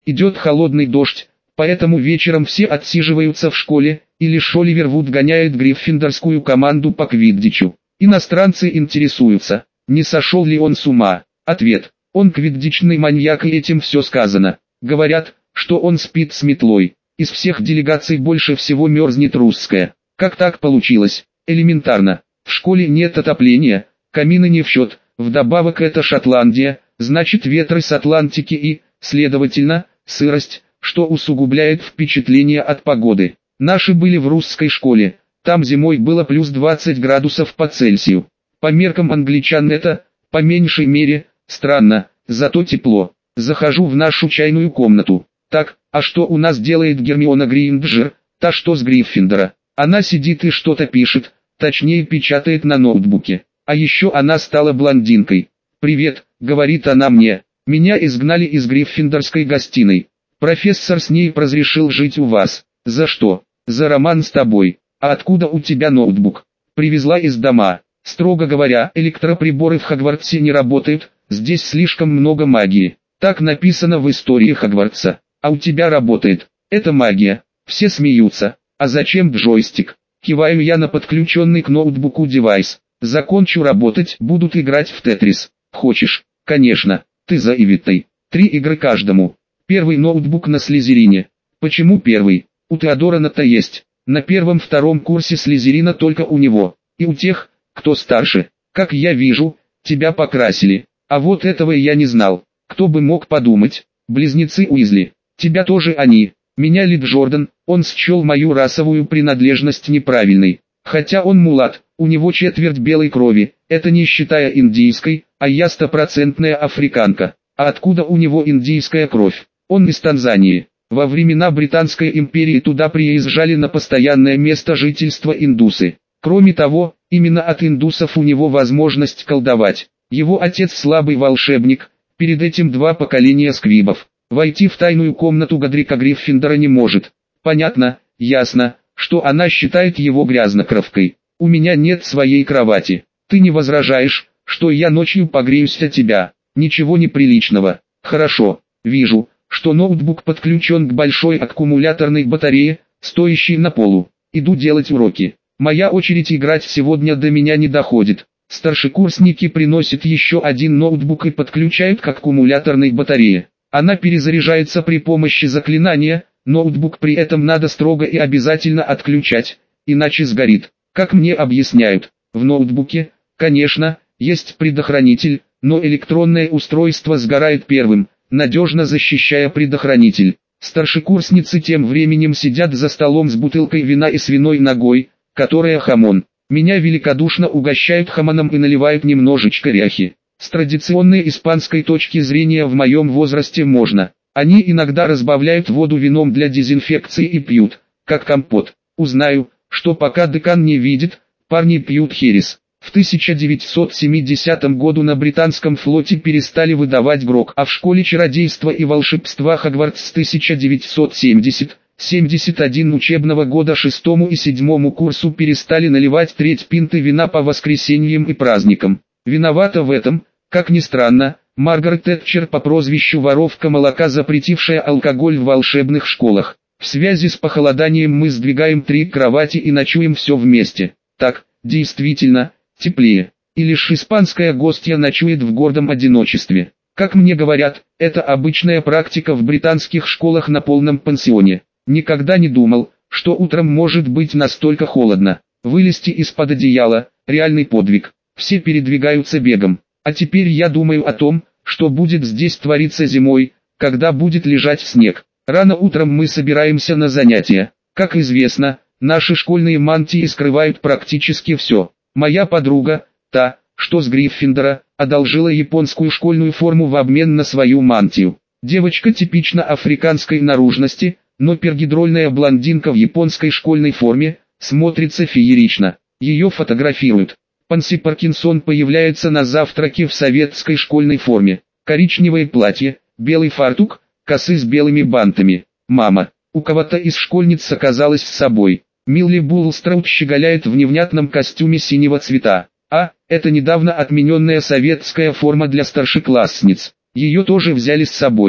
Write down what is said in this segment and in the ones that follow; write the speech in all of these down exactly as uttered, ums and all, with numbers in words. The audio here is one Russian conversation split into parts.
Идет холодный дождь, поэтому вечером все отсиживаются в школе, и лишь Оливер Вуд гоняет гриффиндорскую команду по квиддичу. Иностранцы интересуются, не сошел ли он с ума. Ответ: он квиддичный маньяк, и этим все сказано. Говорят, что он спит с метлой. Из всех делегаций больше всего мерзнет русская. Как так получилось? Элементарно. В школе нет отопления, камины не в счет, вдобавок это Шотландия, значит ветры с Атлантики и, следовательно, сырость, что усугубляет впечатление от погоды. Наши были в русской школе, там зимой было плюс двадцать градусов по Цельсию. По меркам англичан это, по меньшей мере, странно, зато тепло. Захожу в нашу чайную комнату. Так, а что у нас делает Гермиона Грейнджер, та что с Гриффиндора? Она сидит и что-то пишет, точнее печатает на ноутбуке. А еще она стала блондинкой. «Привет», — говорит она мне. «Меня изгнали из гриффиндорской гостиной. Профессор с ней разрешил жить у вас. За что? За роман с тобой. А откуда у тебя ноутбук? Привезла из дома. Строго говоря, электроприборы в Хогвартсе не работают, здесь слишком много магии. Так написано в истории Хогвартса. А у тебя работает. Это магия». Все смеются. «А зачем джойстик?» Киваю я на подключенный к ноутбуку девайс. «Закончу работать, будут играть в Тетрис. Хочешь?» «Конечно. Ты за Ивитой. Три игры каждому. Первый ноутбук на Слизерине». «Почему первый? У Теодора-то есть. На первом-втором курсе Слизерина только у него. И у тех, кто старше. Как я вижу, тебя покрасили. А вот этого я не знал. Кто бы мог подумать? Близнецы Уизли. Тебя тоже они. Меня Ли Джордан, он счел мою расовую принадлежность неправильной. Хотя он мулат, у него четверть белой крови, это не считая индийской, а я стопроцентная африканка. А откуда у него индийская кровь? Он из Танзании. Во времена Британской империи туда приезжали на постоянное место жительства индусы. Кроме того, именно от индусов у него возможность колдовать. Его отец слабый волшебник, перед этим два поколения сквибов. Войти в тайную комнату Годрика Гриффиндора не может. Понятно, ясно, что она считает его грязнокровкой. У меня нет своей кровати. Ты не возражаешь, что я ночью погреюсь от тебя? Ничего неприличного. Хорошо, вижу, что ноутбук подключен к большой аккумуляторной батарее, стоящей на полу. Иду делать уроки. Моя очередь играть сегодня до меня не доходит. Старшекурсники приносят еще один ноутбук и подключают к аккумуляторной батарее. Она перезаряжается при помощи заклинания, ноутбук при этом надо строго и обязательно отключать, иначе сгорит. Как мне объясняют, в ноутбуке, конечно, есть предохранитель, но электронное устройство сгорает первым, надежно защищая предохранитель. Старшекурсницы тем временем сидят за столом с бутылкой вина и свиной ногой, которая хамон. Меня великодушно угощают хамоном и наливают немножечко ряхи. С традиционной испанской точки зрения в моем возрасте можно. Они иногда разбавляют воду вином для дезинфекции и пьют, как компот. Узнаю, что пока декан не видит, парни пьют херес. В тысяча девятьсот семидесятом году на британском флоте перестали выдавать грог, а в школе чародейства и волшебства Хогвартс с тысяча девятьсот семидесятого — семьдесят первого учебного года шестому и седьмому курсу перестали наливать треть пинты вина по воскресеньям и праздникам. Виновата в этом, как ни странно, Маргарет Тэтчер по прозвищу «Воровка молока», запретившая алкоголь в волшебных школах. В связи с похолоданием мы сдвигаем три кровати и ночуем все вместе. Так, действительно, теплее. И лишь испанская гостья ночует в гордом одиночестве. Как мне говорят, это обычная практика в британских школах на полном пансионе. Никогда не думал, что утром может быть настолько холодно. Вылезти из-под одеяла – реальный подвиг. Все передвигаются бегом. А теперь я думаю о том, что будет здесь твориться зимой, когда будет лежать снег. Рано утром мы собираемся на занятия. Как известно, наши школьные мантии скрывают практически все. Моя подруга, та, что с Гриффиндора, одолжила японскую школьную форму в обмен на свою мантию. Девочка типично африканской наружности, но пергидрольная блондинка в японской школьной форме, смотрится феерично. Ее фотографируют. Панси Паркинсон появляется на завтраке в советской школьной форме. Коричневое платье, белый фартук, косы с белыми бантами. Мама, у кого-то из школьниц оказалась с собой. Милли Булстраут щеголяет в невнятном костюме синего цвета. А, это недавно отмененная советская форма для старшеклассниц. Ее тоже взяли с собой.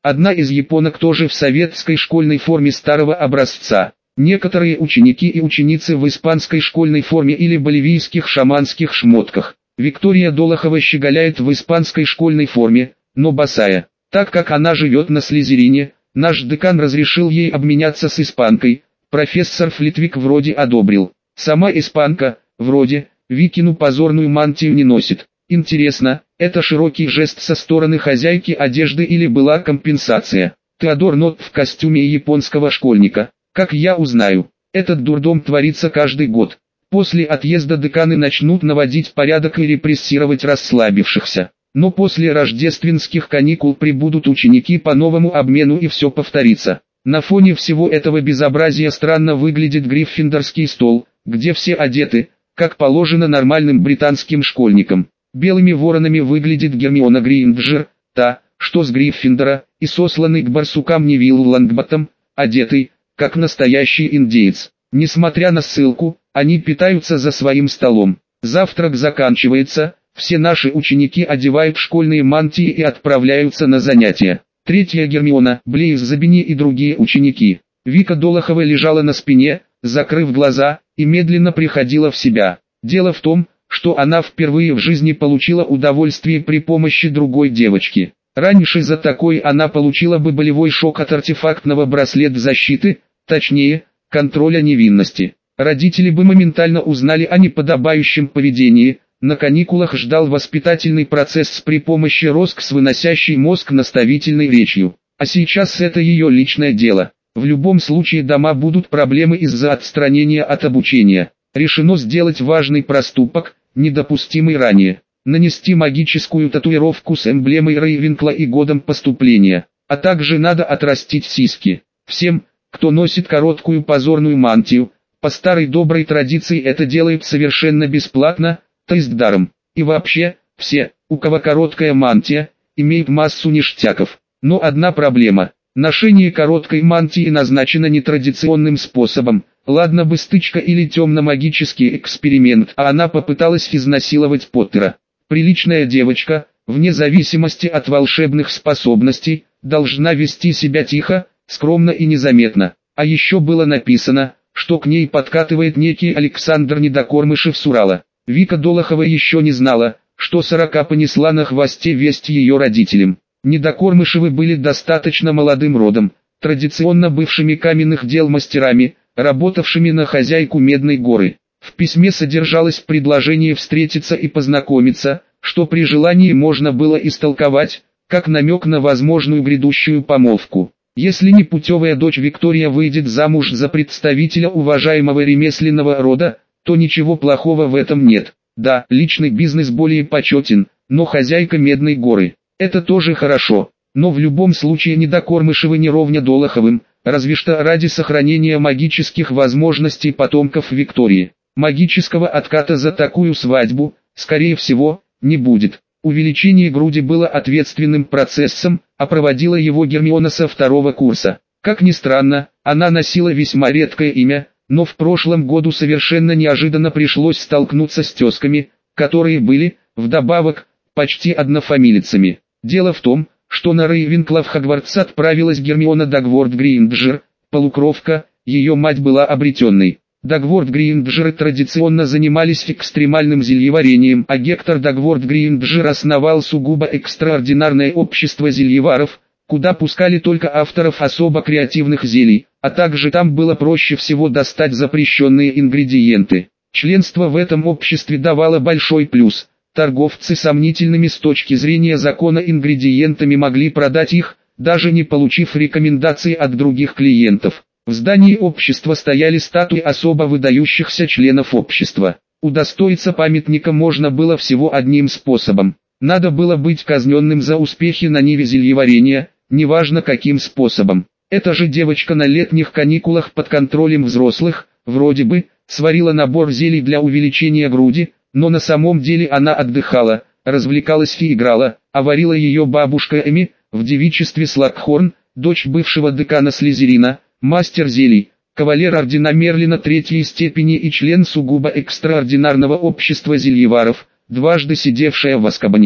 Одна из японок тоже в советской школьной форме старого образца. Некоторые ученики и ученицы в испанской школьной форме или боливийских шаманских шмотках. Виктория Долохова щеголяет в испанской школьной форме, но босая. Так как она живет на Слизерине, наш декан разрешил ей обменяться с испанкой. Профессор Флитвик вроде одобрил. Сама испанка, вроде, Викину позорную мантию не носит. Интересно, это широкий жест со стороны хозяйки одежды или была компенсация? Теодор Нот в костюме японского школьника. Как я узнаю, этот дурдом творится каждый год. После отъезда деканы начнут наводить порядок и репрессировать расслабившихся. Но после рождественских каникул прибудут ученики по новому обмену и все повторится. На фоне всего этого безобразия странно выглядит Гриффиндорский стол, где все одеты, как положено нормальным британским школьникам. Белыми воронами выглядит Гермиона Грейнджер, та, что с Гриффиндора, и сосланный к барсукам Невилл Лонгботтом, одетый, как настоящий индеец. Несмотря на ссылку, они питаются за своим столом. Завтрак заканчивается, все наши ученики одевают школьные мантии и отправляются на занятия. Третья Гермиона, Блейз Забини и другие ученики. Вика Долохова лежала на спине, закрыв глаза, и медленно приходила в себя. Дело в том, что она впервые в жизни получила удовольствие при помощи другой девочки. Раньше за такой она получила бы болевой шок от артефактного браслета защиты, точнее, контроля невинности. Родители бы моментально узнали о неподобающем поведении. На каникулах ждал воспитательный процесс при помощи Роскс, выносящий мозг наставительной речью. А сейчас это ее личное дело. В любом случае дома будут проблемы из-за отстранения от обучения. Решено сделать важный проступок, недопустимый ранее. Нанести магическую татуировку с эмблемой Рейвенкла и годом поступления. А также надо отрастить сиськи. Всем, кто носит короткую позорную мантию, по старой доброй традиции это делает совершенно бесплатно, то есть даром. И вообще, все, у кого короткая мантия, имеют массу ништяков. Но одна проблема. Ношение короткой мантии назначено нетрадиционным способом. Ладно бы стычка или темно-магический эксперимент, а она попыталась изнасиловать Поттера. Приличная девочка, вне зависимости от волшебных способностей, должна вести себя тихо, скромно и незаметно. А еще было написано, что к ней подкатывает некий Александр Недокормышев с Урала. Вика Долохова еще не знала, что сорока понесла на хвосте весть ее родителям. Недокормышевы были достаточно молодым родом, традиционно бывшими каменных дел мастерами, работавшими на хозяйку Медной горы. В письме содержалось предложение встретиться и познакомиться, что при желании можно было истолковать, как намек на возможную грядущую помолвку. Если непутевая дочь Виктория выйдет замуж за представителя уважаемого ремесленного рода, то ничего плохого в этом нет. Да, личный бизнес более почетен, но хозяйка Медной горы – это тоже хорошо. Но в любом случае Недокормышевы не ровня Долоховым, разве что ради сохранения магических возможностей потомков Виктории. Магического отката за такую свадьбу, скорее всего, не будет. Увеличение груди было ответственным процессом, а проводила его Гермиона со второго курса. Как ни странно, она носила весьма редкое имя, но в прошлом году совершенно неожиданно пришлось столкнуться с тезками, которые были, вдобавок, почти однофамилицами. Дело в том, что на Рейвенкла в Хогвартс отправилась Гермиона Дагворт Грейнджер, полукровка, ее мать была обретенной. Дагворт Грейнджеры традиционно занимались экстремальным зельеварением, а Гектор Дагворт Грейнджер основал сугубо экстраординарное общество зельеваров, куда пускали только авторов особо креативных зелий, а также там было проще всего достать запрещенные ингредиенты. Членство в этом обществе давало большой плюс. Торговцы сомнительными с точки зрения закона ингредиентами могли продать их, даже не получив рекомендаций от других клиентов. В здании общества стояли статуи особо выдающихся членов общества. Удостоиться памятника можно было всего одним способом. Надо было быть казненным за успехи на ниве зельеварения, неважно каким способом. Эта же девочка на летних каникулах под контролем взрослых, вроде бы, сварила набор зелий для увеличения груди, но на самом деле она отдыхала, развлекалась и играла, а варила ее бабушка Эми, в девичестве Слакхорн, дочь бывшего декана Слизерина, мастер зелий, кавалер ордена Мерлина третьей степени и член сугубо экстраординарного общества зельеваров, дважды сидевшая в Азкабане.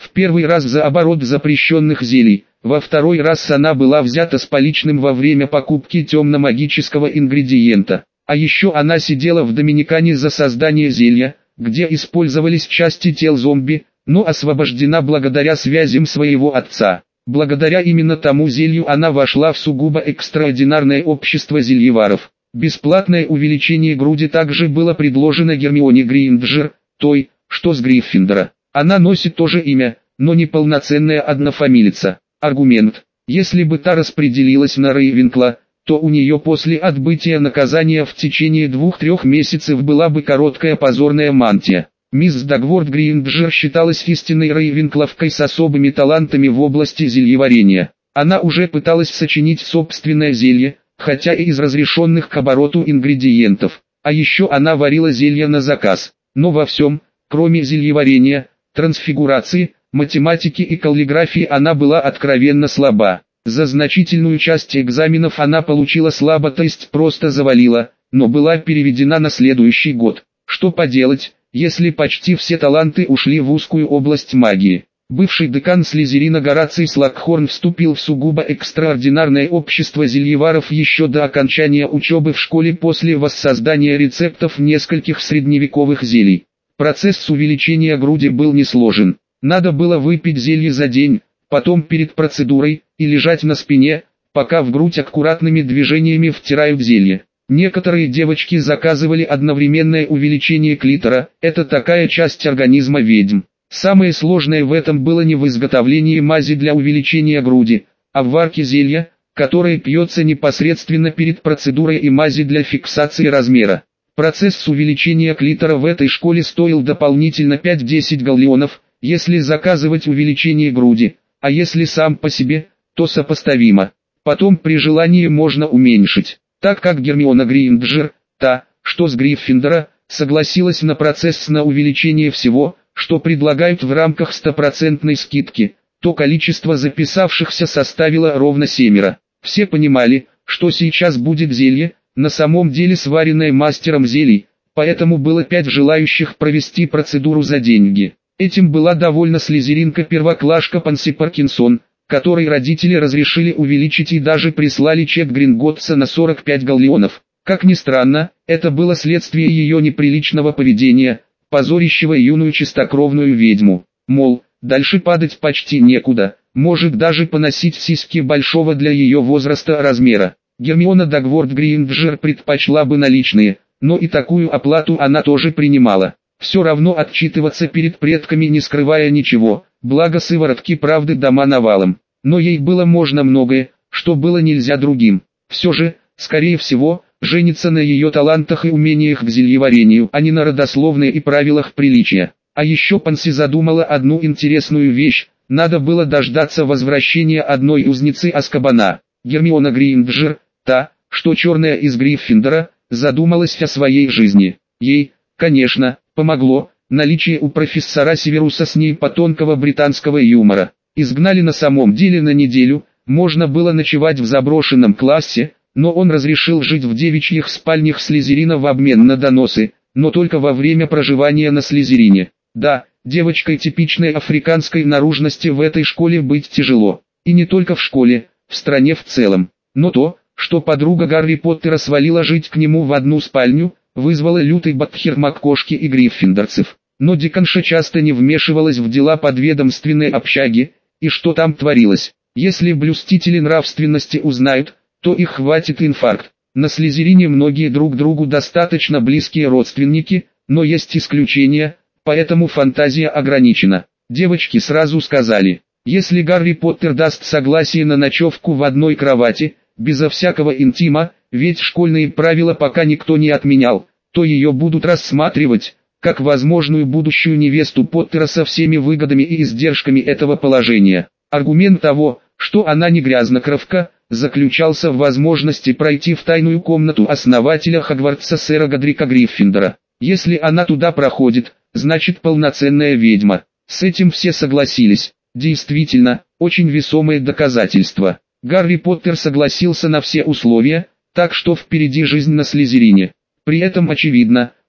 В первый раз за оборот запрещенных зелий, во второй раз она была взята с поличным во время покупки темно-магического ингредиента. А еще она сидела в Доминикане за создание зелья, где использовались части тел зомби, но освобождена благодаря связям своего отца. Благодаря именно тому зелью она вошла в сугубо экстраординарное общество зельеваров. Бесплатное увеличение груди также было предложено Гермионе Грейнджер, той, что с Гриффиндора. Она носит то же имя, но не полноценная однофамилица. Аргумент: если бы та распределилась на Рейвенкла, то у нее после отбытия наказания в течение двух-трех месяцев была бы короткая позорная мантия. Мисс Дагворт Грейнджер считалась истинной рейвенкловкой с особыми талантами в области зельеварения. Она уже пыталась сочинить собственное зелье, хотя и из разрешенных к обороту ингредиентов. А еще она варила зелья на заказ. Но во всем, кроме зельеварения, трансфигурации, математики и каллиграфии, она была откровенно слаба. За значительную часть экзаменов она получила слабо, то есть просто завалила, но была переведена на следующий год. Что поделать, если почти все таланты ушли в узкую область магии? Бывший декан Слизерина Гораций Слакхорн вступил в сугубо экстраординарное общество зельеваров еще до окончания учебы в школе после воссоздания рецептов нескольких средневековых зелий. Процесс увеличения груди был несложен. Надо было выпить зелье за день, потом перед процедурой, и лежать на спине, пока в грудь аккуратными движениями втирают зелье. Некоторые девочки заказывали одновременное увеличение клитора, это такая часть организма ведьм. Самое сложное в этом было не в изготовлении мази для увеличения груди, а в варке зелья, которое пьется непосредственно перед процедурой, и мази для фиксации размера. Процесс увеличения клитора в этой школе стоил дополнительно пять-десять галлеонов, если заказывать увеличение груди, а если сам по себе, то сопоставимо. Потом при желании можно уменьшить. Так как Гермиона Грейнджер, та, что с Гриффиндора, согласилась на процесс на увеличение всего, что предлагают в рамках стопроцентной скидки, то количество записавшихся составило ровно семеро. Все понимали, что сейчас будет зелье, на самом деле сваренное мастером зелий, поэтому было пять желающих провести процедуру за деньги. Этим была довольна слизеринка-первоклашка Панси Паркинсон, которой родители разрешили увеличить и даже прислали чек Гринготтса на сорок пять галлеонов. Как ни странно, это было следствие ее неприличного поведения, позорящего юную чистокровную ведьму. Мол, дальше падать почти некуда, может даже поносить сиськи большого для ее возраста размера. Гермиона Дагворт Грейнджер предпочла бы наличные, но и такую оплату она тоже принимала. Все равно отчитываться перед предками, не скрывая ничего, благо сыворотки правды дома навалом. Но ей было можно многое, что было нельзя другим. Все же, скорее всего, жениться на ее талантах и умениях к зельеварению, а не на родословной и правилах приличия. А еще Панси задумала одну интересную вещь: надо было дождаться возвращения одной узницы Азкабана. Гермиона Грейнджер, та, что черная из Гриффиндора, задумалась о своей жизни. Ей, конечно, помогло наличие у профессора Северуса Снейпа тонкого британского юмора. Изгнали на самом деле на неделю, можно было ночевать в заброшенном классе, но он разрешил жить в девичьих спальнях Слизерина в обмен на доносы, но только во время проживания на Слизерине. Да, девочкой типичной африканской наружности в этой школе быть тяжело. И не только в школе, в стране в целом. Но то, что подруга Гарри Поттера свалила жить к нему в одну спальню, вызвало лютый бадхер МакКошки и гриффиндорцев. Но деканша часто не вмешивалась в дела подведомственной общаги, и что там творилось. Если блюстители нравственности узнают, то их хватит инфаркт. На Слизерине многие друг другу достаточно близкие родственники, но есть исключения, поэтому фантазия ограничена. Девочки сразу сказали: если Гарри Поттер даст согласие на ночевку в одной кровати, безо всякого интима, ведь школьные правила пока никто не отменял, то ее будут рассматривать как возможную будущую невесту Поттера со всеми выгодами и издержками этого положения. Аргумент того, что она не грязнокровка, заключался в возможности пройти в тайную комнату основателя Хогвартса сэра Годрика Гриффиндора. Если она туда проходит, значит полноценная ведьма. С этим все согласились. Действительно, очень весомое доказательство. Гарри Поттер согласился на все условия, так что впереди жизнь на Слизерине. При этом очевидно,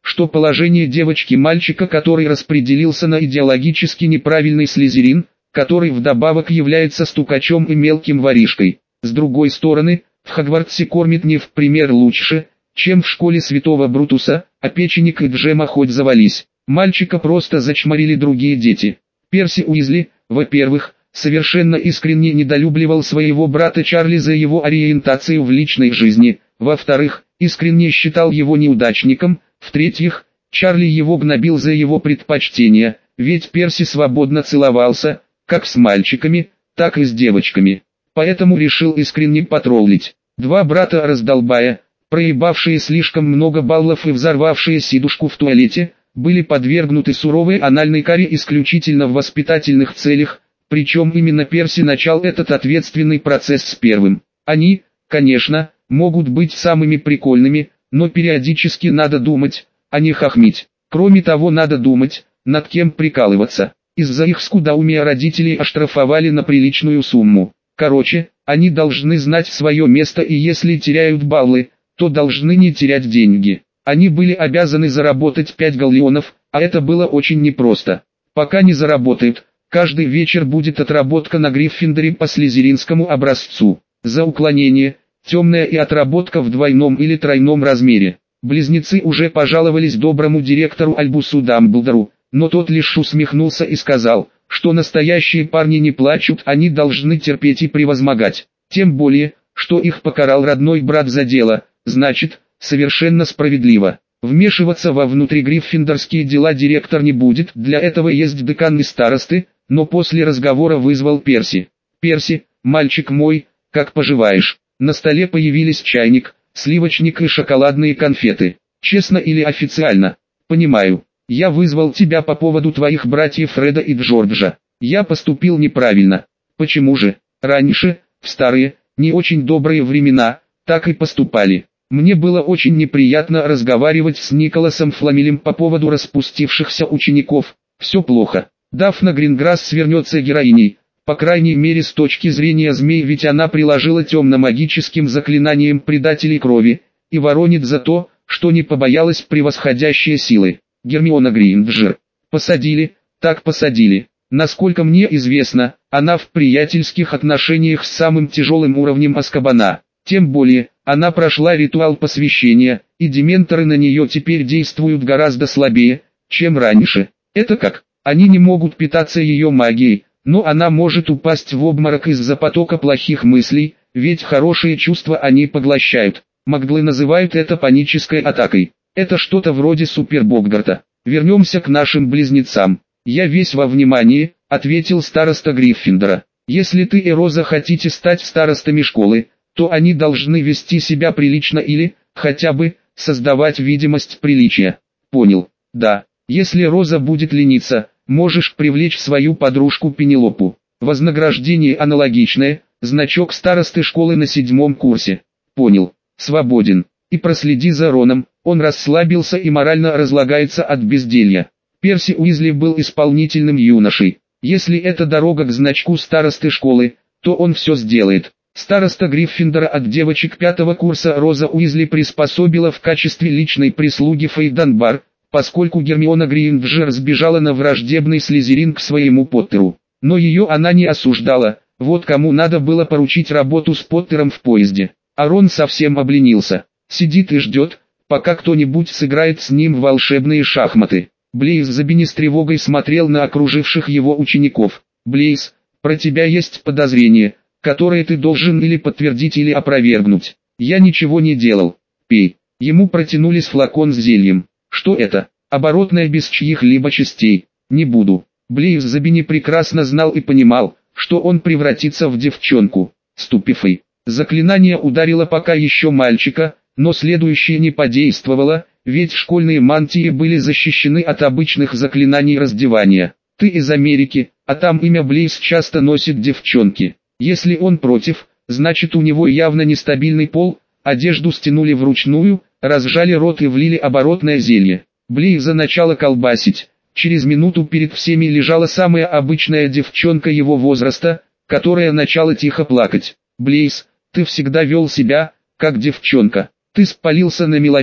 что положение девочки-мальчика, который распределился на идеологически неправильный слизерин, который вдобавок является стукачом и мелким воришкой. С другой стороны, в Хогвартсе кормят не в пример лучше, чем в школе Святого Брутуса, а печенек и Джема хоть завались. Мальчика просто зачморили другие дети. Перси Уизли, во-первых, совершенно искренне недолюбливал своего брата Чарли за его ориентацию в личной жизни, во-вторых, искренне считал его неудачником, в-третьих, Чарли его гнобил за его предпочтения, ведь Перси свободно целовался, как с мальчиками, так и с девочками. Поэтому решил искренне потроллить. Два брата раздолбая, проебавшие слишком много баллов и взорвавшие сидушку в туалете, были подвергнуты суровой анальной каре исключительно в воспитательных целях, причем именно Перси начал этот ответственный процесс с первым. Они, конечно, могут быть самыми прикольными, но периодически надо думать, а не хохмить. Кроме того, надо думать, над кем прикалываться. Из-за их скудоумия родителей оштрафовали на приличную сумму. Короче, они должны знать свое место, и если теряют баллы, то должны не терять деньги. Они были обязаны заработать пять галлеонов, а это было очень непросто. Пока не заработают, каждый вечер будет отработка на Гриффиндоре по слизеринскому образцу. За уклонение, темная и отработка в двойном или тройном размере. Близнецы уже пожаловались доброму директору Альбусу Дамблдору, но тот лишь усмехнулся и сказал, что настоящие парни не плачут, они должны терпеть и превозмогать. Тем более, что их покарал родной брат за дело, значит, совершенно справедливо. Вмешиваться во внутригриффиндорские дела директор не будет, для этого есть декан и старосты, но после разговора вызвал Перси. «Перси, мальчик мой, как поживаешь?» На столе появились чайник, сливочник и шоколадные конфеты. «Честно или официально?» «Понимаю. Я вызвал тебя по поводу твоих братьев Фреда и Джорджа. Я поступил неправильно». «Почему же? Раньше, в старые, не очень добрые времена, так и поступали. Мне было очень неприятно разговаривать с Николасом Фламелем по поводу распустившихся учеников. Все плохо. Дафна Гринграсс свернется героиней, по крайней мере с точки зрения змей, ведь она приложила темно-магическим заклинанием предателей крови, и воронит за то, что не побоялась превосходящей силы. Гермиона Грейнджер. Посадили, так посадили. Насколько мне известно, она в приятельских отношениях с самым тяжелым уровнем Азкабана. Тем более, она прошла ритуал посвящения, и дементоры на нее теперь действуют гораздо слабее, чем раньше. Это как? Они не могут питаться ее магией, но она может упасть в обморок из-за потока плохих мыслей, ведь хорошие чувства они поглощают. Маглы называют это панической атакой. Это что-то вроде супербоггарта. Вернемся к нашим близнецам. «Я весь во внимании», — ответил староста Гриффиндора. «Если ты и Роза хотите стать старостами школы, то они должны вести себя прилично или, хотя бы, создавать видимость приличия». «Понял. Да. Если Роза будет лениться, можешь привлечь свою подружку Пенелопу. Вознаграждение аналогичное, значок старосты школы на седьмом курсе». «Понял. Свободен. И проследи за Роном, он расслабился и морально разлагается от безделья». Перси Уизли был исполнительным юношей. Если это дорога к значку старосты школы, то он все сделает. Староста Гриффиндора от девочек пятого курса Роза Уизли приспособила в качестве личной прислуги Фей Данбар, поскольку Гермиона Грейнджер сбежала на враждебный слизерин к своему Поттеру. Но ее она не осуждала, вот кому надо было поручить работу с Поттером в поезде. А Рон совсем обленился. Сидит и ждет, пока кто-нибудь сыграет с ним в волшебные шахматы. Блейз Забини с тревогой смотрел на окруживших его учеников. «Блейз, про тебя есть подозрение, которое ты должен или подтвердить, или опровергнуть». «Я ничего не делал. Пей». Ему протянули флакон с зельем. «Что это? Оборотное без чьих-либо частей». «Не буду». Блейз Забини прекрасно знал и понимал, что он превратится в девчонку. Ступифой. Заклинание ударило пока еще мальчика, но следующее не подействовало, ведь школьные мантии были защищены от обычных заклинаний раздевания. «Ты из Америки, а там имя Блейз часто носит девчонки. Если он против, значит у него явно нестабильный пол». Одежду стянули вручную, разжали рот и влили оборотное зелье. Блейза начало колбасить. Через минуту перед всеми лежала самая обычная девчонка его возраста, которая начала тихо плакать. «Блейз, ты всегда вел себя, как девчонка. Ты спалился на мелочах,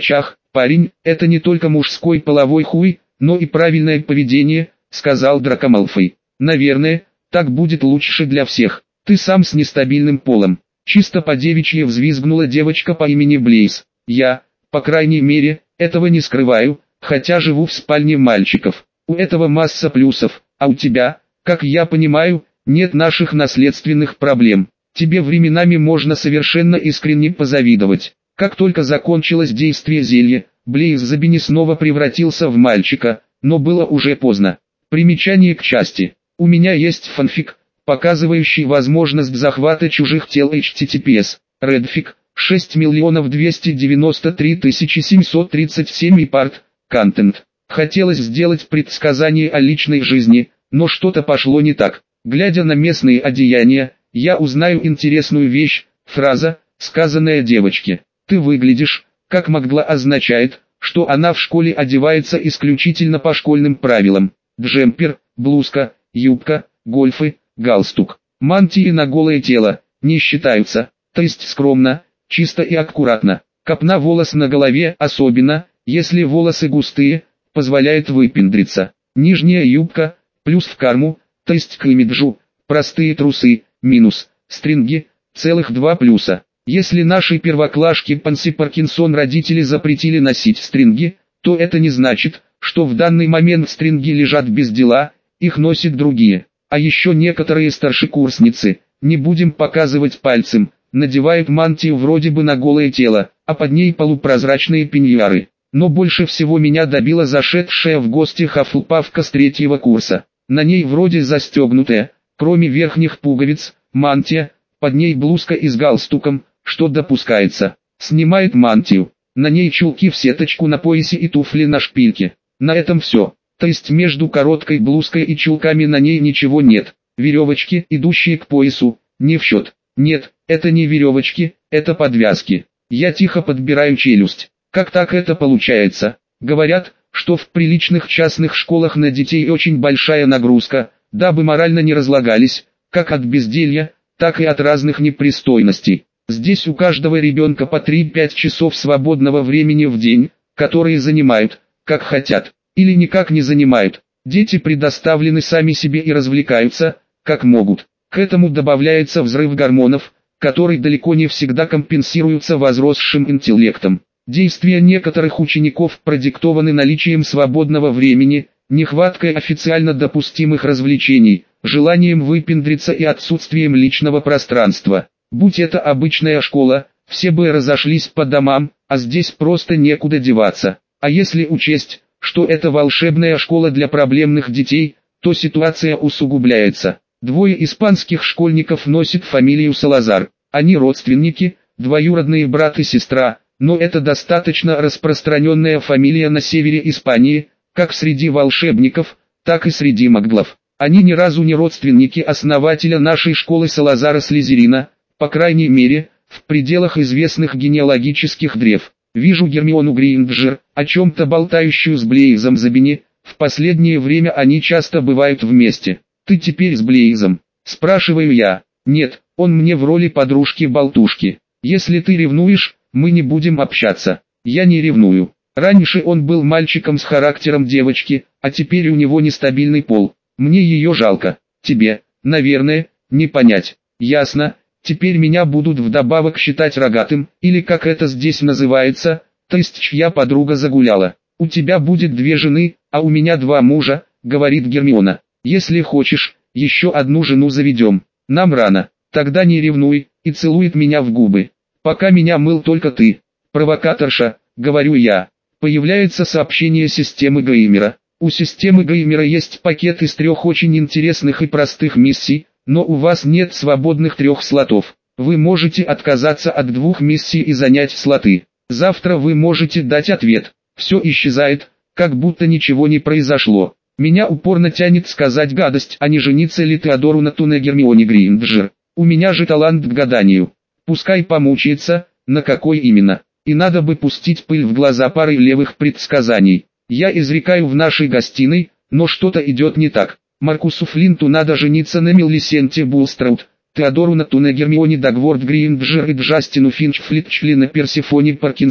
«Парень, это не только мужской половой хуй, но и правильное поведение», — сказал Драко Малфой. «Наверное, так будет лучше для всех. Ты сам с нестабильным полом». Чисто по-девичьи взвизгнула девочка по имени Блейз. «Я, по крайней мере, этого не скрываю, хотя живу в спальне мальчиков. У этого масса плюсов, а у тебя, как я понимаю, нет наших наследственных проблем. Тебе временами можно совершенно искренне позавидовать». Как только закончилось действие зелья, Блейз Забини снова превратился в мальчика, но было уже поздно. Примечание к части. У меня есть фанфик, показывающий возможность захвата чужих тел эйч ти ти пи эс. Редфик, шесть миллионов двести девяносто три тысячи семьсот тридцать семь и парт, контент. Хотелось сделать предсказание о личной жизни, но что-то пошло не так. Глядя на местные одеяния, я узнаю интересную вещь, фраза, сказанная девочке. «Ты выглядишь, как могла» означает, что она в школе одевается исключительно по школьным правилам. Джемпер, блузка, юбка, гольфы, галстук. Мантии на голое тело не считаются, то есть скромно, чисто и аккуратно. Копна волос на голове, особенно, если волосы густые, позволяет выпендриться. Нижняя юбка, плюс в карму, то есть к имиджу. Простые трусы, минус. Стринги, целых два плюса. Если нашей первоклашке Панси Паркинсон родители запретили носить стринги, то это не значит, что в данный момент стринги лежат без дела, их носят другие. А еще некоторые старшекурсницы, не будем показывать пальцем, надевают мантию вроде бы на голое тело, а под ней полупрозрачные пеньюары. Но больше всего меня добила зашедшая в гости хафлпавка с третьего курса. На ней вроде застегнутая, кроме верхних пуговиц, мантия, под ней блузка и с галстуком, что допускается. Снимает мантию, на ней чулки в сеточку на поясе и туфли на шпильке. На этом все. То есть между короткой блузкой и чулками на ней ничего нет. Веревочки, идущие к поясу, не в счет. Нет, это не веревочки, это подвязки. Я тихо подбираю челюсть. Как так это получается? Говорят, что в приличных частных школах на детей очень большая нагрузка, дабы морально не разлагались, как от безделья, так и от разных непристойностей. Здесь у каждого ребенка по три-пять часов свободного времени в день, которые занимают, как хотят, или никак не занимают. Дети предоставлены сами себе и развлекаются, как могут. К этому добавляется взрыв гормонов, который далеко не всегда компенсируется возросшим интеллектом. Действия некоторых учеников продиктованы наличием свободного времени, нехваткой официально допустимых развлечений, желанием выпендриться и отсутствием личного пространства. Будь это обычная школа, все бы разошлись по домам, а здесь просто некуда деваться. А если учесть, что это волшебная школа для проблемных детей, то ситуация усугубляется. Двое испанских школьников носят фамилию Салазар. Они родственники, двоюродные брат и сестра, но это достаточно распространенная фамилия на севере Испании, как среди волшебников, так и среди маглов. Они ни разу не родственники основателя нашей школы Салазара Слизерина, по крайней мере, в пределах известных генеалогических древ. Вижу Гермиону Грейнджер, о чем-то болтающую с Блейзом Забини, в последнее время они часто бывают вместе. «Ты теперь с Блейзом?» – спрашиваю я. «Нет, он мне в роли подружки-болтушки. Если ты ревнуешь, мы не будем общаться». Я не ревную. Раньше он был мальчиком с характером девочки, а теперь у него нестабильный пол. Мне ее жалко. Тебе, наверное, не понять. Ясно. Теперь меня будут вдобавок считать рогатым, или как это здесь называется, то есть чья подруга загуляла. «У тебя будет две жены, а у меня два мужа», — говорит Гермиона. «Если хочешь, еще одну жену заведем. Нам рано. Тогда не ревнуй», и целует меня в губы. «Пока меня мыл только ты». «Провокаторша», — говорю я. Появляется сообщение системы Геймера. У системы Геймера есть пакет из трех очень интересных и простых миссий, но у вас нет свободных трех слотов. Вы можете отказаться от двух миссий и занять слоты. Завтра вы можете дать ответ. Все исчезает, как будто ничего не произошло. Меня упорно тянет сказать гадость, а не жениться ли Теодору на Туне Гермионе Грейнджер. У меня же талант к гаданию. Пускай помучается, на какой именно. И надо бы пустить пыль в глаза парой левых предсказаний. Я изрекаю в нашей гостиной, но что-то идет не так. Маркусу Флинту надо жениться на Мелисенте Булстраут, Теодору на Туне Гермионе Дагворд Грейнджер и Джастину Финчфлетчли на Персифоне Паркинсон.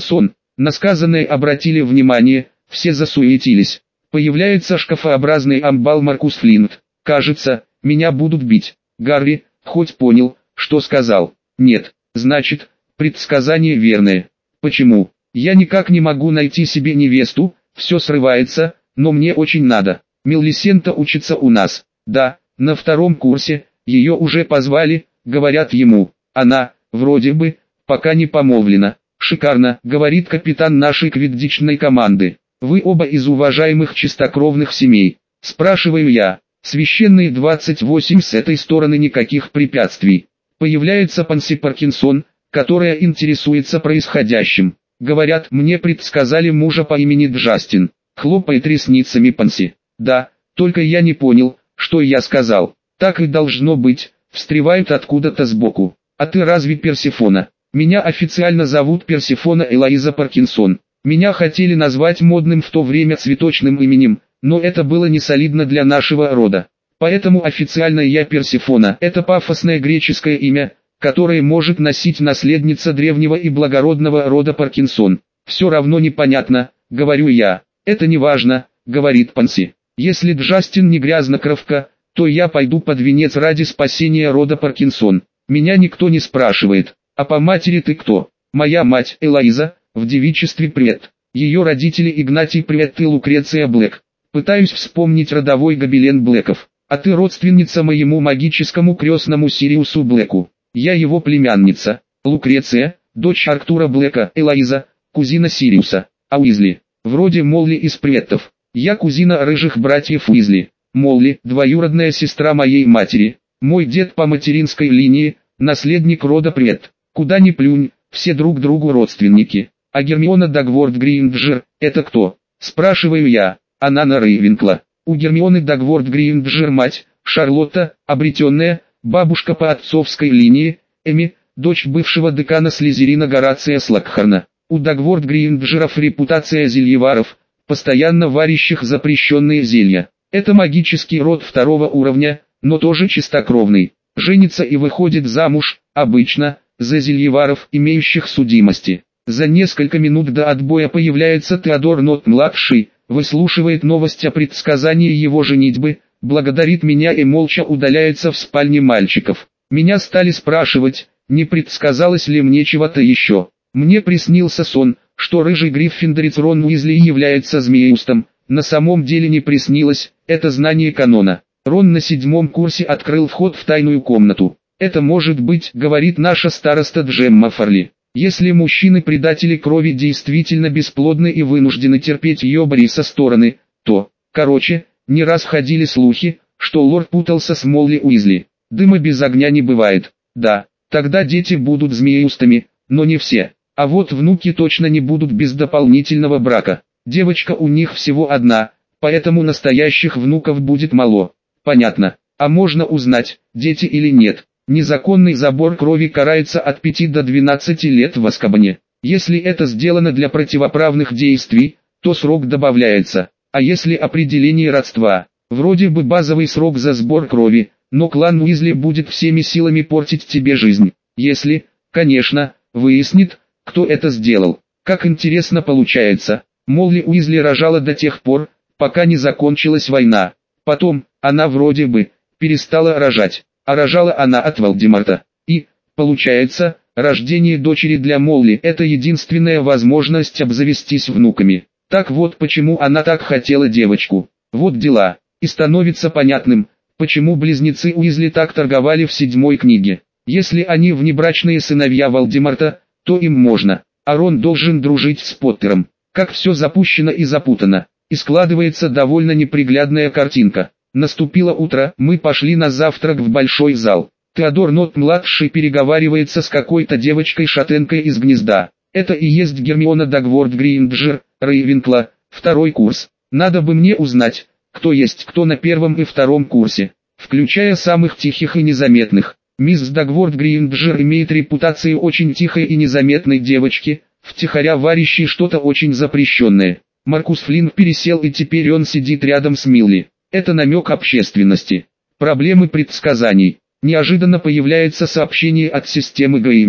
На сказанное обратили внимание, все засуетились. Появляется шкафообразный амбал Маркус Флинт. Кажется, меня будут бить. Гарри, хоть понял, что сказал? Нет. Значит, предсказание верное. Почему? Я никак не могу найти себе невесту, все срывается, но мне очень надо. Мелисента учится у нас. Да, на втором курсе, ее уже позвали, говорят ему. Она, вроде бы, пока не помолвлена. Шикарно, говорит капитан нашей квиддичной команды. Вы оба из уважаемых чистокровных семей. Спрашиваю я. Священные двадцать восемь, с этой стороны никаких препятствий. Появляется Панси Паркинсон, которая интересуется происходящим. Говорят, мне предсказали мужа по имени Джастин. Хлопает ресницами Панси. Да, только я не понял, что я сказал. Так и должно быть, встревают откуда-то сбоку. А ты разве Персефона? Меня официально зовут Персефона Элоиза Паркинсон. Меня хотели назвать модным в то время цветочным именем, но это было не солидно для нашего рода. Поэтому официально я Персефона. Это пафосное греческое имя, которое может носить наследница древнего и благородного рода Паркинсон. Все равно непонятно, говорю я. Это не важно, говорит Панси. Если Джастин не грязнокровка, то я пойду под венец ради спасения рода Паркинсон. Меня никто не спрашивает. А по матери ты кто? Моя мать Элоиза, в девичестве Прет. Ее родители Игнатий Прет и Лукреция Блэк. Пытаюсь вспомнить родовой гобелен Блэков. А ты родственница моему магическому крестному Сириусу Блэку. Я его племянница. Лукреция, дочь Арктура Блэка. Элоиза, кузина Сириуса. А Уизли, вроде Молли из Преттов. Я кузина рыжих братьев Уизли. Молли, двоюродная сестра моей матери. Мой дед по материнской линии, наследник рода Прет. Куда ни плюнь, все друг другу родственники. А Гермиона Дагворт Грейнджер, это кто? Спрашиваю я. Она на Рейвенкла. У Гермионы Дагворт Грейнджер мать, Шарлотта, обретенная, бабушка по отцовской линии, Эми, дочь бывшего декана Слизерина Горация Слакхарна. У Дагворт Грейнджеров репутация зельеваров, постоянно варящих запрещенные зелья. Это магический род второго уровня, но тоже чистокровный. Женится и выходит замуж, обычно, за зельеваров, имеющих судимости. За несколько минут до отбоя появляется Теодор Нот-младший, выслушивает новость о предсказании его женитьбы, благодарит меня и молча удаляется в спальне мальчиков. Меня стали спрашивать, не предсказалось ли мне чего-то еще. Мне приснился сон, что рыжий гриффиндорец Рон Уизли является змееустом. На самом деле не приснилось, это знание канона. Рон на седьмом курсе открыл вход в тайную комнату. Это может быть, говорит наша староста Джемма Фарли. Если мужчины-предатели крови действительно бесплодны и вынуждены терпеть ебари со стороны, то, короче, не раз ходили слухи, что лорд путался с Молли Уизли. Дыма без огня не бывает. Да, тогда дети будут змееустами, но не все. А вот внуки точно не будут без дополнительного брака. Девочка у них всего одна, поэтому настоящих внуков будет мало. Понятно. А можно узнать, дети или нет. Незаконный забор крови карается от пяти до двенадцати лет в Азкабане. Если это сделано для противоправных действий, то срок добавляется. А если определение родства? Вроде бы базовый срок за сбор крови, но клан Уизли будет всеми силами портить тебе жизнь. Если, конечно, выяснит, кто это сделал. Как интересно получается. Молли Уизли рожала до тех пор, пока не закончилась война. Потом, она вроде бы, перестала рожать. А рожала она от Волдемарта. И, получается, рождение дочери для Молли – это единственная возможность обзавестись внуками. Так вот почему она так хотела девочку. Вот дела. И становится понятным, почему близнецы Уизли так торговали в седьмой книге. Если они внебрачные сыновья Волдемарта, то им можно. А Рон должен дружить с Поттером. Как все запущено и запутано. И складывается довольно неприглядная картинка. Наступило утро, мы пошли на завтрак в большой зал. Теодор Нот-младший переговаривается с какой-то девочкой-шатенкой из гнезда. Это и есть Гермиона Дагворт Грейнджер, Рейвенкла, второй курс. Надо бы мне узнать, кто есть кто на первом и втором курсе, включая самых тихих и незаметных. Мисс Дагворт Грейнджер имеет репутацию очень тихой и незаметной девочки, втихаря варящей что-то очень запрещенное. Маркус Флинн пересел и теперь он сидит рядом с Милли. Это намек общественности. Проблемы предсказаний. Неожиданно появляется сообщение от системы Геймера.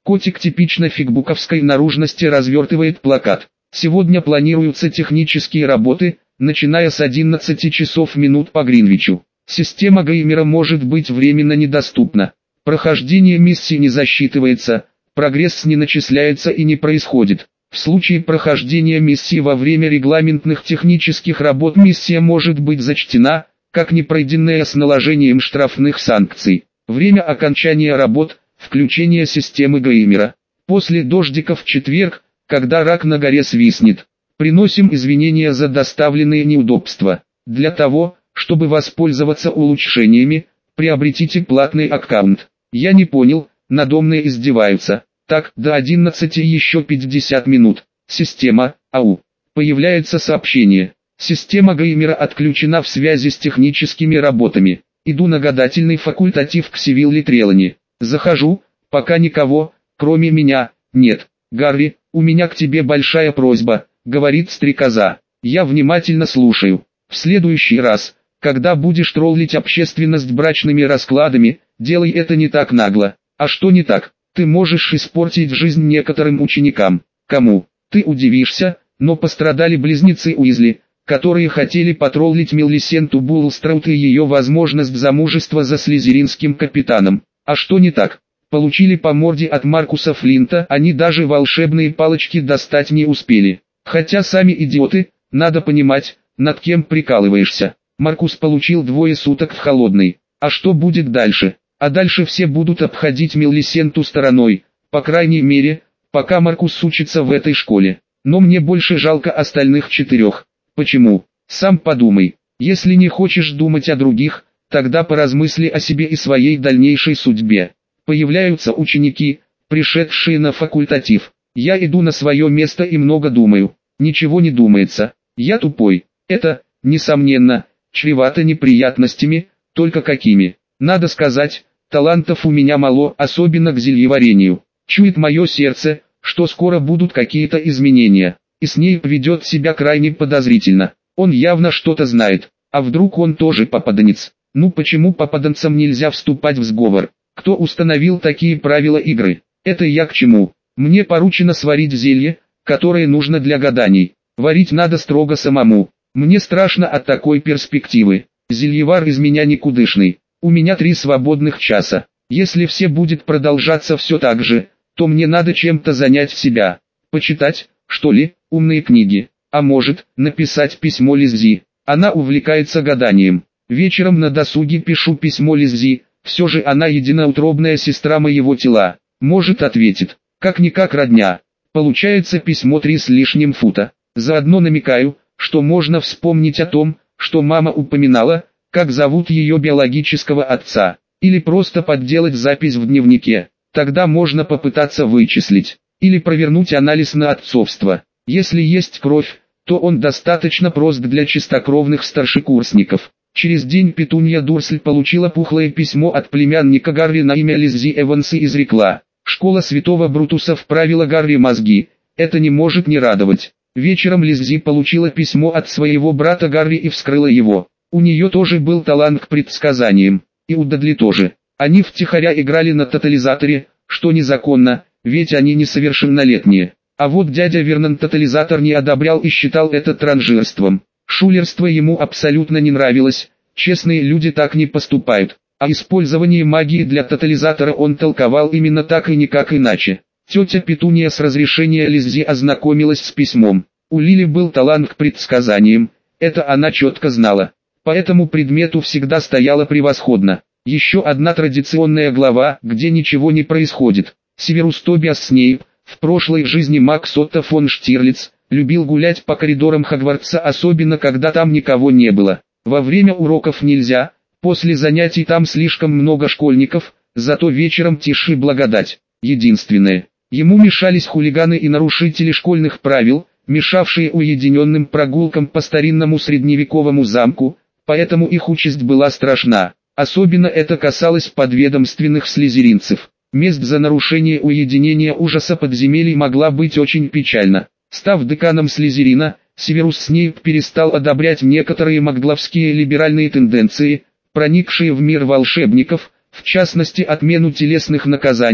Котик типично фигбуковской наружности развертывает плакат. Сегодня планируются технические работы, начиная с одиннадцати часов минут по Гринвичу. Система геймера может быть временно недоступна. Прохождение миссии не засчитывается, прогресс не начисляется и не происходит. В случае прохождения миссии во время регламентных технических работ миссия может быть зачтена, как непройденная с наложением штрафных санкций. Время окончания работ, включение системы геймера. После дождика в четверг, когда рак на горе свистнет. Приносим извинения за доставленные неудобства. Для того, чтобы воспользоваться улучшениями, приобретите платный аккаунт. Я не понял, надомные издеваются. Так, до одиннадцати еще пятьдесят минут. Система, ау. Появляется сообщение. Система геймера отключена в связи с техническими работами. Иду на гадательный факультатив к Сивилле Трелани. Захожу, пока никого, кроме меня, нет. Гарри, у меня к тебе большая просьба, говорит стрекоза. Я внимательно слушаю. В следующий раз, когда будешь троллить общественность брачными раскладами, делай это не так нагло. А что не так? Ты можешь испортить жизнь некоторым ученикам. Кому? Ты удивишься, но пострадали близнецы Уизли, которые хотели потроллить Мелисенту Булстраут и ее возможность замужества за слизеринским капитаном. А что не так? Получили по морде от Маркуса Флинта, они даже волшебные палочки достать не успели. Хотя сами идиоты, надо понимать, над кем прикалываешься. Маркус получил двое суток в холодной. А что будет дальше? А дальше все будут обходить Мелисенту стороной, по крайней мере, пока Маркус учится в этой школе. Но мне больше жалко остальных четырех. Почему? Сам подумай. Если не хочешь думать о других, тогда поразмысли о себе и своей дальнейшей судьбе. Появляются ученики, пришедшие на факультатив. Я иду на свое место и много думаю. Ничего не думается. Я тупой. Это, несомненно, чревато неприятностями, только какими. Надо сказать, талантов у меня мало, особенно к зельеварению. Чует мое сердце, что скоро будут какие-то изменения. И Снейп ведет себя крайне подозрительно. Он явно что-то знает. А вдруг он тоже попаданец? Ну почему попаданцам нельзя вступать в сговор? Кто установил такие правила игры? Это я к чему? Мне поручено сварить зелье, которое нужно для гаданий. Варить надо строго самому. Мне страшно от такой перспективы. Зельевар из меня никудышный. У меня три свободных часа. Если все будет продолжаться все так же, то мне надо чем-то занять себя. Почитать, что ли, умные книги. А может, написать письмо Лиззи. Она увлекается гаданием. Вечером на досуге пишу письмо Лиззи. Все же она единоутробная сестра моего тела. Может, ответит. Как-никак родня. Получается письмо три с лишним фута. Заодно намекаю, что можно вспомнить о том, что мама упоминала, как зовут ее биологического отца. Или просто подделать запись в дневнике. Тогда можно попытаться вычислить. Или провернуть анализ на отцовство. Если есть кровь, то он достаточно прост для чистокровных старшекурсников. Через день Петунья Дурсль получила пухлое письмо от племянника Гарри на имя Лиззи Эванс и изрекла: «Школа святого Брутуса вправила Гарри мозги, это не может не радовать». Вечером Лиззи получила письмо от своего брата Гарри и вскрыла его. У нее тоже был талант к предсказаниям, и у Дадли тоже. Они втихаря играли на тотализаторе, что незаконно, ведь они несовершеннолетние. А вот дядя Вернон тотализатор не одобрял и считал это транжирством. Шулерство ему абсолютно не нравилось, честные люди так не поступают. А использование магии для тотализатора он толковал именно так и никак иначе. Тетя Петуния с разрешения Лиззи ознакомилась с письмом. У Лили был талант к предсказаниям, это она четко знала. По этому предмету всегда стояла превосходно. Еще одна традиционная глава, где ничего не происходит. Северус Тобиас Снейп, в прошлой жизни Макс Отто фон Штирлиц, любил гулять по коридорам Хогвартса, особенно когда там никого не было. Во время уроков нельзя, после занятий там слишком много школьников, зато вечером тишь и благодать. Единственное, ему мешались хулиганы и нарушители школьных правил, мешавшие уединенным прогулкам по старинному средневековому замку, поэтому их участь была страшна. Особенно это касалось подведомственных слизеринцев. Месть за нарушение уединения ужаса подземелий могла быть очень печальна. Став деканом Слизерина, Северус Снейп перестал одобрять некоторые магловские либеральные тенденции, проникшие в мир волшебников, в частности отмену телесных наказаний,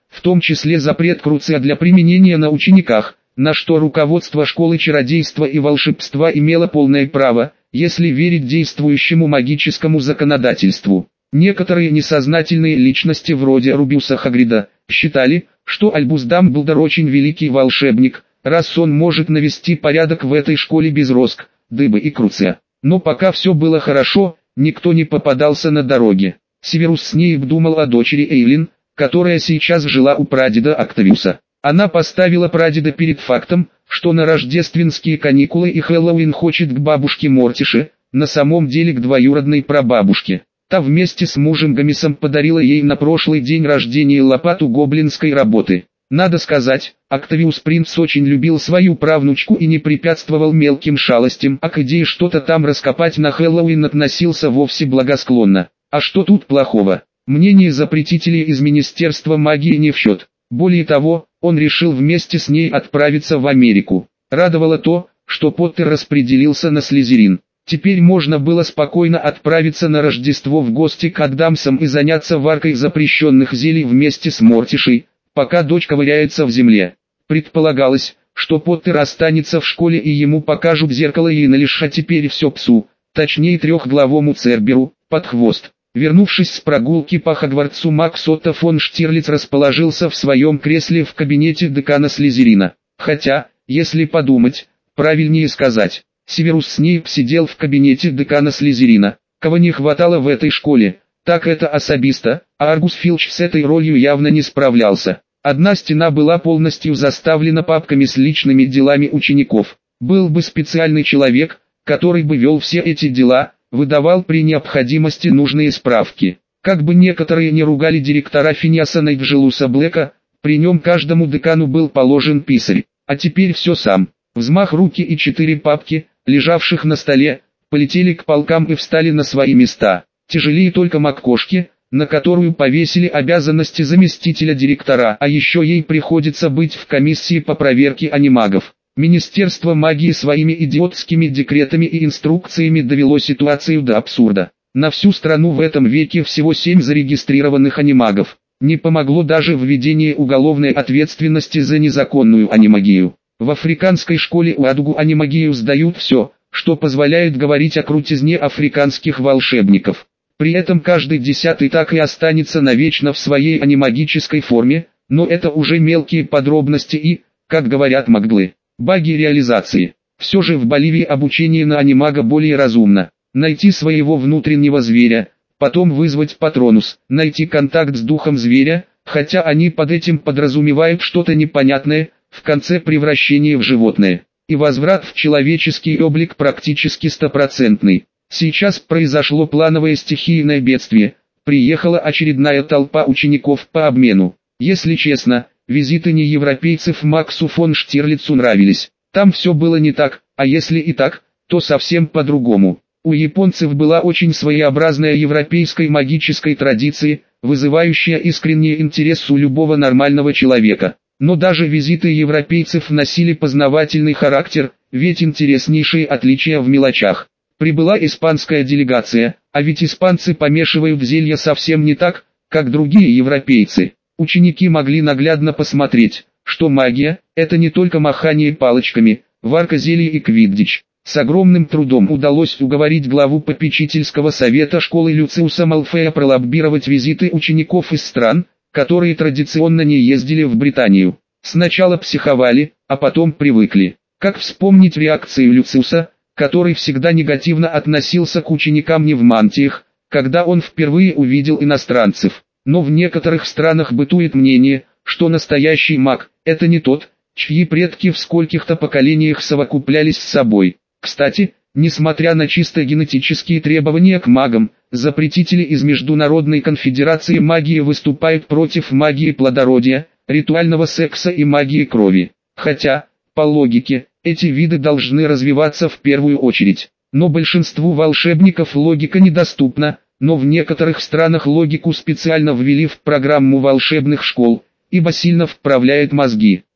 в том числе запрет круция для применения на учениках, на что руководство школы чародейства и волшебства имело полное право, если верить действующему магическому законодательству. Некоторые несознательные личности вроде Рубиуса Хагрида считали, что Альбус Дамблдор очень великий волшебник, раз он может навести порядок в этой школе без роск, дыбы и круция. Но пока все было хорошо, никто не попадался на дороге. Северус Снейп думал о дочери Эйлин, которая сейчас жила у прадеда Октавиуса. Она поставила прадеда перед фактом, что на рождественские каникулы и Хэллоуин хочет к бабушке Мортише, на самом деле к двоюродной прабабушке. Та вместе с мужем Гомесом подарила ей на прошлый день рождения лопату гоблинской работы. Надо сказать, Октавиус Принц очень любил свою правнучку и не препятствовал мелким шалостям, а к идее что-то там раскопать на Хэллоуин относился вовсе благосклонно. А что тут плохого? Мнение запретителей из Министерства магии не в счет. Более того, он решил вместе с ней отправиться в Америку. Радовало то, что Поттер распределился на Слизерин. Теперь можно было спокойно отправиться на Рождество в гости к Адамсам и заняться варкой запрещенных зелий вместе с Мортишей, пока дочь ковыряется в земле. Предполагалось, что Поттер останется в школе и ему покажут зеркало и налишь, а теперь все псу, точнее трехглавому Церберу, под хвост. Вернувшись с прогулки по Хогвартсу, Макс Отто фон Штирлиц расположился в своем кресле в кабинете декана Слизерина. Хотя, если подумать, правильнее сказать, Северус Снейп сидел в кабинете декана Слизерина. Кого не хватало в этой школе, так это особиста, а Аргус Филч с этой ролью явно не справлялся. Одна стена была полностью заставлена папками с личными делами учеников. Был бы специальный человек, который бы вел все эти дела, выдавал при необходимости нужные справки. Как бы некоторые не ругали директора Финиаса Найджелуса Блэка, при нем каждому декану был положен писарь. А теперь все сам. Взмах руки и четыре папки, лежавших на столе, полетели к полкам и встали на свои места. Тяжелее только МакКошки, на которую повесили обязанности заместителя директора, а еще ей приходится быть в комиссии по проверке анимагов. Министерство магии своими идиотскими декретами и инструкциями довело ситуацию до абсурда. На всю страну в этом веке всего семь зарегистрированных анимагов. Не помогло даже введение уголовной ответственности за незаконную анимагию. В африканской школе Уадугу анимагию сдают все, что позволяет говорить о крутизне африканских волшебников. При этом каждый десятый так и останется навечно в своей анимагической форме, но это уже мелкие подробности и, как говорят маглы, баги реализации. Все же в Боливии обучение на анимага более разумно. Найти своего внутреннего зверя, потом вызвать патронус, найти контакт с духом зверя, хотя они под этим подразумевают что-то непонятное, в конце превращение в животное. И возврат в человеческий облик практически стопроцентный. Сейчас произошло плановое стихийное бедствие, приехала очередная толпа учеников по обмену. Если честно, визиты неевропейцев Максу фон Штирлицу нравились. Там все было не так, а если и так, то совсем по-другому. У японцев была очень своеобразная европейской магической традиция, вызывающая искренний интерес у любого нормального человека. Но даже визиты европейцев носили познавательный характер, ведь интереснейшие отличия в мелочах. Прибыла испанская делегация, а ведь испанцы помешивают зелья совсем не так, как другие европейцы. Ученики могли наглядно посмотреть, что магия – это не только махание палочками, варка зелий и квиддич. С огромным трудом удалось уговорить главу попечительского совета школы Люциуса Малфея пролоббировать визиты учеников из стран, которые традиционно не ездили в Британию. Сначала психовали, а потом привыкли. Как вспомнить реакцию Люциуса, который всегда негативно относился к ученикам не в мантиях, когда он впервые увидел иностранцев. Но в некоторых странах бытует мнение, что настоящий маг – это не тот, чьи предки в скольких-то поколениях совокуплялись с собой. Кстати, несмотря на чисто генетические требования к магам, запретители из Международной конфедерации магии выступают против магии плодородия, ритуального секса и магии крови. Хотя, по логике, эти виды должны развиваться в первую очередь. Но большинству волшебников логика недоступна, но в некоторых странах логику специально ввели в программу волшебных школ, ибо сильно вправляет мозги.